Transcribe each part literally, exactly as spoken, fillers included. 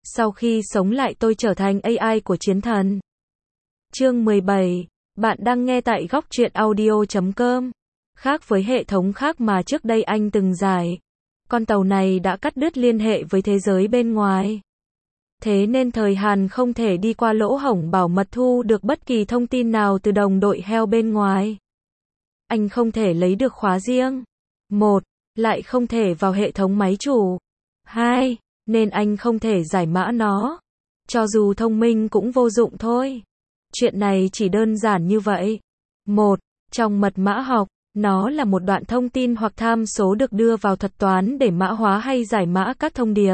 Sau khi sống lại tôi trở thành a i của chiến thần. Chương mười bảy. Bạn đang nghe tại góc truyện audio chấm com. Khác với hệ thống khác mà trước đây anh từng giải, con tàu này đã cắt đứt liên hệ với thế giới bên ngoài. Thế nên Thời Hàn không thể đi qua lỗ hổng bảo mật thu được bất kỳ thông tin nào từ đồng đội heo bên ngoài. Anh không thể lấy được khóa riêng. Một, lại không thể vào hệ thống máy chủ. Hai, nên anh không thể giải mã nó. Cho dù thông minh cũng vô dụng thôi. Chuyện này chỉ đơn giản như vậy. Một, trong mật mã học, nó là một đoạn thông tin hoặc tham số được đưa vào thuật toán để mã hóa hay giải mã các thông điệp.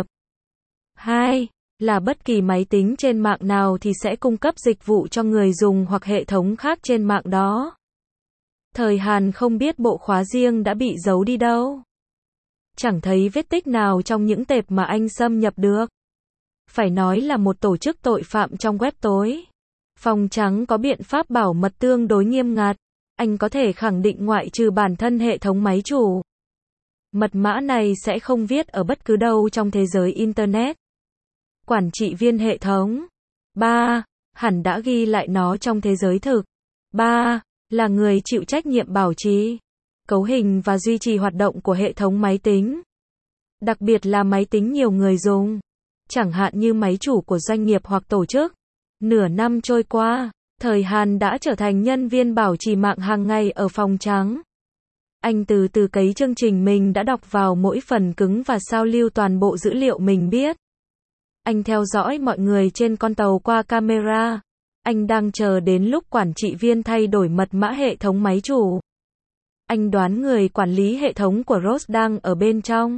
Hai, là bất kỳ máy tính trên mạng nào thì sẽ cung cấp dịch vụ cho người dùng hoặc hệ thống khác trên mạng đó. Thời Hàn không biết bộ khóa riêng đã bị giấu đi đâu. Chẳng thấy vết tích nào trong những tệp mà anh xâm nhập được. Phải nói là một tổ chức tội phạm trong web tối. Phòng trắng có biện pháp bảo mật tương đối nghiêm ngặt. Anh có thể khẳng định ngoại trừ bản thân hệ thống máy chủ, mật mã này sẽ không viết ở bất cứ đâu trong thế giới Internet. Quản trị viên hệ thống. ba. Hẳn đã ghi lại nó trong thế giới thực. ba. Là người chịu trách nhiệm bảo trì, cấu hình và duy trì hoạt động của hệ thống máy tính. Đặc biệt là máy tính nhiều người dùng. Chẳng hạn như máy chủ của doanh nghiệp hoặc tổ chức. Nửa năm trôi qua, Thời Hàn đã trở thành nhân viên bảo trì mạng hàng ngày ở phòng trắng. Anh từ từ cấy chương trình mình đã đọc vào mỗi phần cứng và sao lưu toàn bộ dữ liệu mình biết. Anh theo dõi mọi người trên con tàu qua camera. Anh đang chờ đến lúc quản trị viên thay đổi mật mã hệ thống máy chủ. Anh đoán người quản lý hệ thống của Rose đang ở bên trong.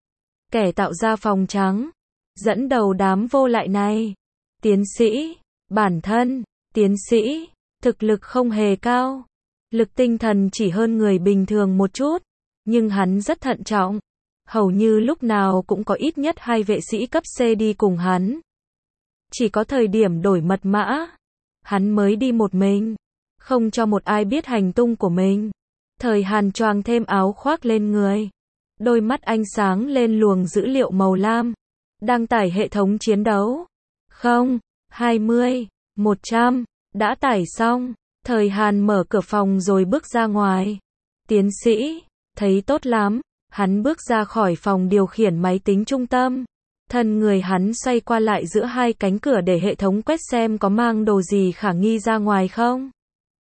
Kẻ tạo ra phòng trắng. Dẫn đầu đám vô lại này. Tiến sĩ. Bản thân. Tiến sĩ. Thực lực không hề cao. Lực tinh thần chỉ hơn người bình thường một chút. Nhưng hắn rất thận trọng. Hầu như lúc nào cũng có ít nhất hai vệ sĩ cấp C đi cùng hắn. Chỉ có thời điểm đổi mật mã, hắn mới đi một mình. Không cho một ai biết hành tung của mình. Thời Hàn choàng thêm áo khoác lên người. Đôi mắt anh sáng lên luồng dữ liệu màu lam. Đăng tải hệ thống chiến đấu. Không, hai mươi, một trăm. Đã tải xong. Thời Hàn mở cửa phòng rồi bước ra ngoài. Tiến sĩ, thấy tốt lắm. Hắn bước ra khỏi phòng điều khiển máy tính trung tâm. Thân người hắn xoay qua lại giữa hai cánh cửa để hệ thống quét xem có mang đồ gì khả nghi ra ngoài không.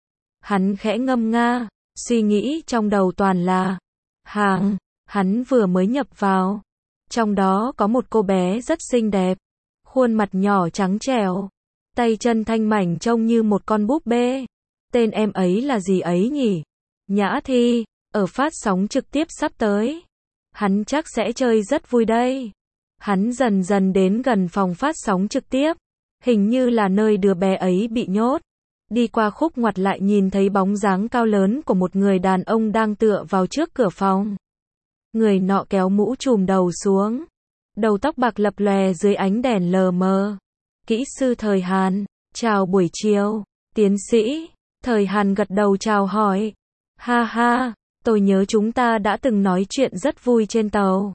Hắn khẽ ngâm nga, suy nghĩ trong đầu toàn là hàng. Hắn vừa mới nhập vào. Trong đó có một cô bé rất xinh đẹp. Khuôn mặt nhỏ trắng trẻo. Tay chân thanh mảnh trông như một con búp bê. Tên em ấy là gì ấy nhỉ? Nhã Thi. Ở phát sóng trực tiếp sắp tới. Hắn chắc sẽ chơi rất vui đây. Hắn dần dần đến gần phòng phát sóng trực tiếp. Hình như là nơi đứa bé ấy bị nhốt. Đi qua khúc ngoặt lại nhìn thấy bóng dáng cao lớn của một người đàn ông đang tựa vào trước cửa phòng. Người nọ kéo mũ trùm đầu xuống. Đầu tóc bạc lập lòe dưới ánh đèn lờ mờ. Kỹ sư Thời Hàn, chào buổi chiều. Tiến sĩ. Thời Hàn gật đầu chào hỏi. Ha ha. Tôi nhớ chúng ta đã từng nói chuyện rất vui trên tàu.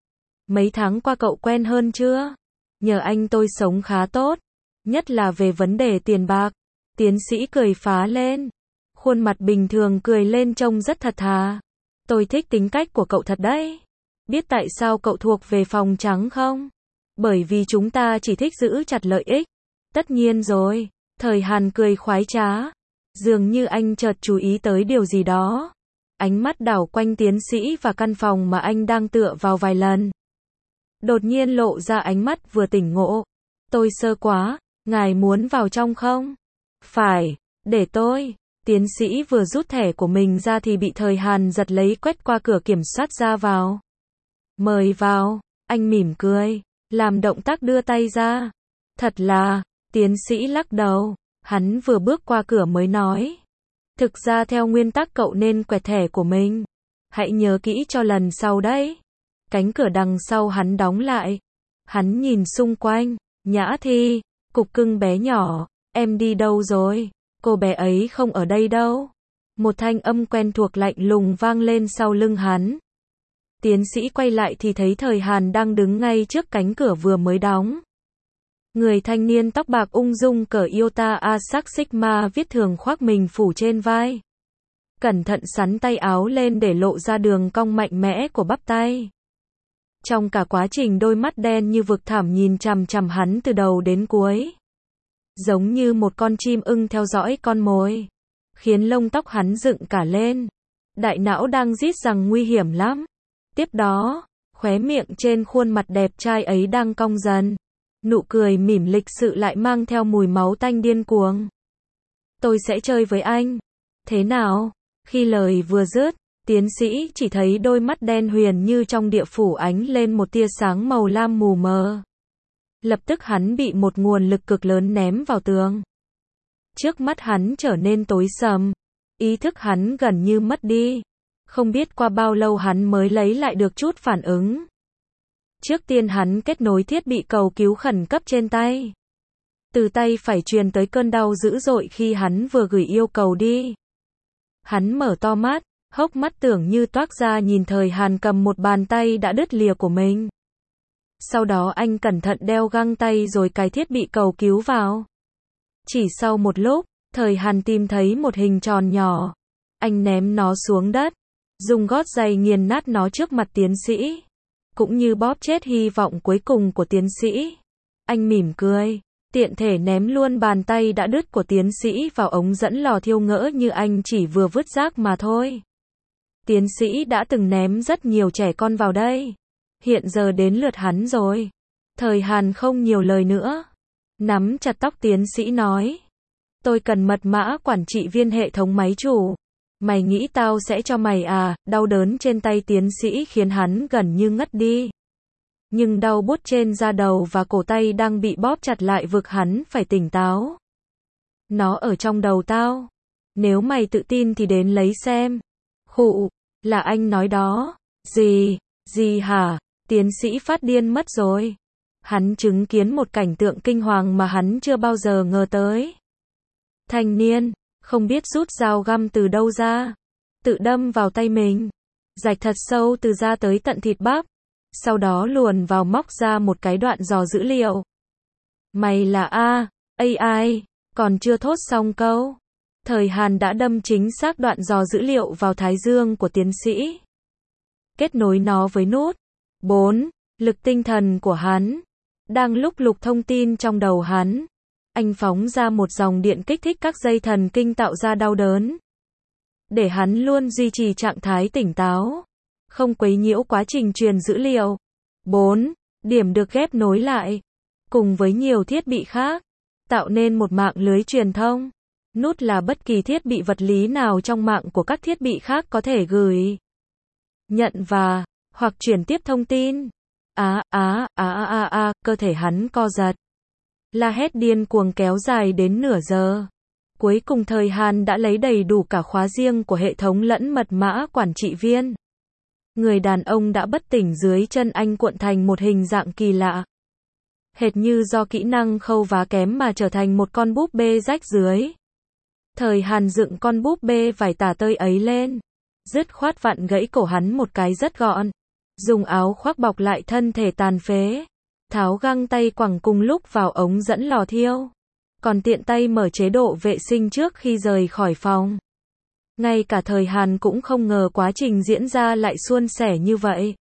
Mấy tháng qua cậu quen hơn chưa? Nhờ anh tôi sống khá tốt. Nhất là về vấn đề tiền bạc. Tiến sĩ cười phá lên. Khuôn mặt bình thường cười lên trông rất thật thà. Tôi thích tính cách của cậu thật đấy. Biết tại sao cậu thuộc về phòng trắng không? Bởi vì chúng ta chỉ thích giữ chặt lợi ích. Tất nhiên rồi. Thời Hàn cười khoái trá. Dường như anh chợt chú ý tới điều gì đó. Ánh mắt đảo quanh tiến sĩ và căn phòng mà anh đang tựa vào vài lần. Đột nhiên lộ ra ánh mắt vừa tỉnh ngộ. Tôi sơ quá, ngài muốn vào trong không? Phải, để tôi. Tiến sĩ vừa rút thẻ của mình ra thì bị Thời Hàn giật lấy quét qua cửa kiểm soát ra vào. Mời vào, anh mỉm cười, làm động tác đưa tay ra. Thật là, tiến sĩ lắc đầu, hắn vừa bước qua cửa mới nói. Thực ra theo nguyên tắc cậu nên quẹt thẻ của mình. Hãy nhớ kỹ cho lần sau đấy. Cánh cửa đằng sau hắn đóng lại. Hắn nhìn xung quanh. Nhã Thi, cục cưng bé nhỏ, em đi đâu rồi? Cô bé ấy không ở đây đâu. Một thanh âm quen thuộc lạnh lùng vang lên sau lưng hắn. Tiến sĩ quay lại thì thấy Thời Hàn đang đứng ngay trước cánh cửa vừa mới đóng. Người thanh niên tóc bạc ung dung cởi Iota Asac Sigma viết thường khoác mình phủ trên vai. Cẩn thận sắn tay áo lên để lộ ra đường cong mạnh mẽ của bắp tay. Trong cả quá trình đôi mắt đen như vực thẳm nhìn chằm chằm hắn từ đầu đến cuối. Giống như một con chim ưng theo dõi con mồi. Khiến lông tóc hắn dựng cả lên. Đại não đang rít rằng nguy hiểm lắm. Tiếp đó, khóe miệng trên khuôn mặt đẹp trai ấy đang cong dần. Nụ cười mỉm lịch sự lại mang theo mùi máu tanh điên cuồng. Tôi sẽ chơi với anh. Thế nào? Khi lời vừa dứt, tiến sĩ chỉ thấy đôi mắt đen huyền như trong địa phủ ánh lên một tia sáng màu lam mù mờ. Lập tức hắn bị một nguồn lực cực lớn ném vào tường. Trước mắt hắn trở nên tối sầm. Ý thức hắn gần như mất đi. Không biết qua bao lâu hắn mới lấy lại được chút phản ứng. Trước tiên hắn kết nối thiết bị cầu cứu khẩn cấp trên tay. Từ tay phải truyền tới cơn đau dữ dội khi hắn vừa gửi yêu cầu đi. Hắn mở to mắt, hốc mắt tưởng như toác ra nhìn Thời Hàn cầm một bàn tay đã đứt lìa của mình. Sau đó anh cẩn thận đeo găng tay rồi cài thiết bị cầu cứu vào. Chỉ sau một lúc, Thời Hàn tìm thấy một hình tròn nhỏ. Anh ném nó xuống đất, dùng gót giày nghiền nát nó trước mặt tiến sĩ. Cũng như bóp chết hy vọng cuối cùng của tiến sĩ. Anh mỉm cười, tiện thể ném luôn bàn tay đã đứt của tiến sĩ vào ống dẫn lò thiêu ngỡ như anh chỉ vừa vứt rác mà thôi. Tiến sĩ đã từng ném rất nhiều trẻ con vào đây. Hiện giờ đến lượt hắn rồi. Thời Hàn không nhiều lời nữa. Nắm chặt tóc tiến sĩ nói. Tôi cần mật mã quản trị viên hệ thống máy chủ. Mày nghĩ tao sẽ cho mày à? Đau đớn trên tay tiến sĩ khiến hắn gần như ngất đi. Nhưng đau buốt trên da đầu và cổ tay đang bị bóp chặt lại vực hắn phải tỉnh táo. Nó ở trong đầu tao. Nếu mày tự tin thì đến lấy xem. Khụ, là anh nói đó. Gì, gì hả? Tiến sĩ phát điên mất rồi. Hắn chứng kiến một cảnh tượng kinh hoàng mà hắn chưa bao giờ ngờ tới. Thanh niên, không biết rút dao găm từ đâu ra. Tự đâm vào tay mình. Rạch thật sâu từ da tới tận thịt bắp. Sau đó luồn vào móc ra một cái đoạn dò dữ liệu. Mày là A, AI, còn chưa thốt xong câu. Thời Hàn đã đâm chính xác đoạn dò dữ liệu vào thái dương của tiến sĩ. Kết nối nó với nút. bốn. Lực tinh thần của hắn. Đang lúc lục thông tin trong đầu hắn. Anh phóng ra một dòng điện kích thích các dây thần kinh tạo ra đau đớn. Để hắn luôn duy trì trạng thái tỉnh táo. Không quấy nhiễu quá trình truyền dữ liệu. bốn. Điểm được ghép nối lại. Cùng với nhiều thiết bị khác. Tạo nên một mạng lưới truyền thông. Nút là bất kỳ thiết bị vật lý nào trong mạng của các thiết bị khác có thể gửi, nhận và, hoặc chuyển tiếp thông tin. Á, á, á, á, á, á, cơ thể hắn co giật. La hét điên cuồng kéo dài đến nửa giờ. Cuối cùng Thời Hàn đã lấy đầy đủ cả khóa riêng của hệ thống lẫn mật mã quản trị viên. Người đàn ông đã bất tỉnh dưới chân anh cuộn thành một hình dạng kỳ lạ. Hệt như do kỹ năng khâu vá kém mà trở thành một con búp bê rách rưới. Thời Hàn dựng con búp bê vải tả tơi ấy lên. Dứt khoát vặn gãy cổ hắn một cái rất gọn. Dùng áo khoác bọc lại thân thể tàn phế. Tháo găng tay quẳng cùng lúc vào ống dẫn lò thiêu. Còn tiện tay mở chế độ vệ sinh trước khi rời khỏi phòng. Ngay cả Thời Hàn cũng không ngờ quá trình diễn ra lại suôn sẻ như vậy.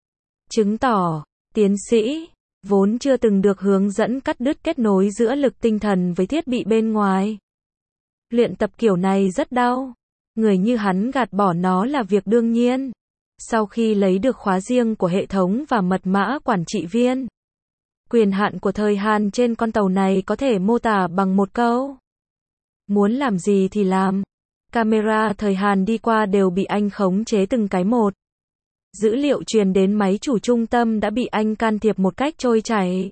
Chứng tỏ, tiến sĩ, vốn chưa từng được hướng dẫn cắt đứt kết nối giữa lực tinh thần với thiết bị bên ngoài. Luyện tập kiểu này rất đau. Người như hắn gạt bỏ nó là việc đương nhiên. Sau khi lấy được khóa riêng của hệ thống và mật mã quản trị viên, quyền hạn của Thời Hàn trên con tàu này có thể mô tả bằng một câu. Muốn làm gì thì làm. Camera Thời Hàn đi qua đều bị anh khống chế từng cái một. Dữ liệu truyền đến máy chủ trung tâm đã bị anh can thiệp một cách trôi chảy.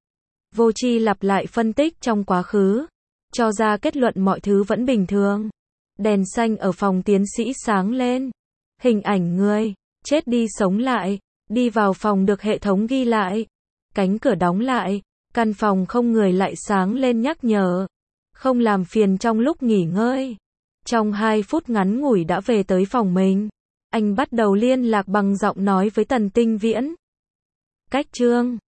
Vô tri lặp lại phân tích trong quá khứ, cho ra kết luận mọi thứ vẫn bình thường. Đèn xanh ở phòng tiến sĩ sáng lên. Hình ảnh người chết đi sống lại, đi vào phòng được hệ thống ghi lại. Cánh cửa đóng lại, căn phòng không người lại sáng lên nhắc nhở. Không làm phiền trong lúc nghỉ ngơi. Trong hai phút ngắn ngủi đã về tới phòng mình. Anh bắt đầu liên lạc bằng giọng nói với Tần Tinh Viễn. Cách chương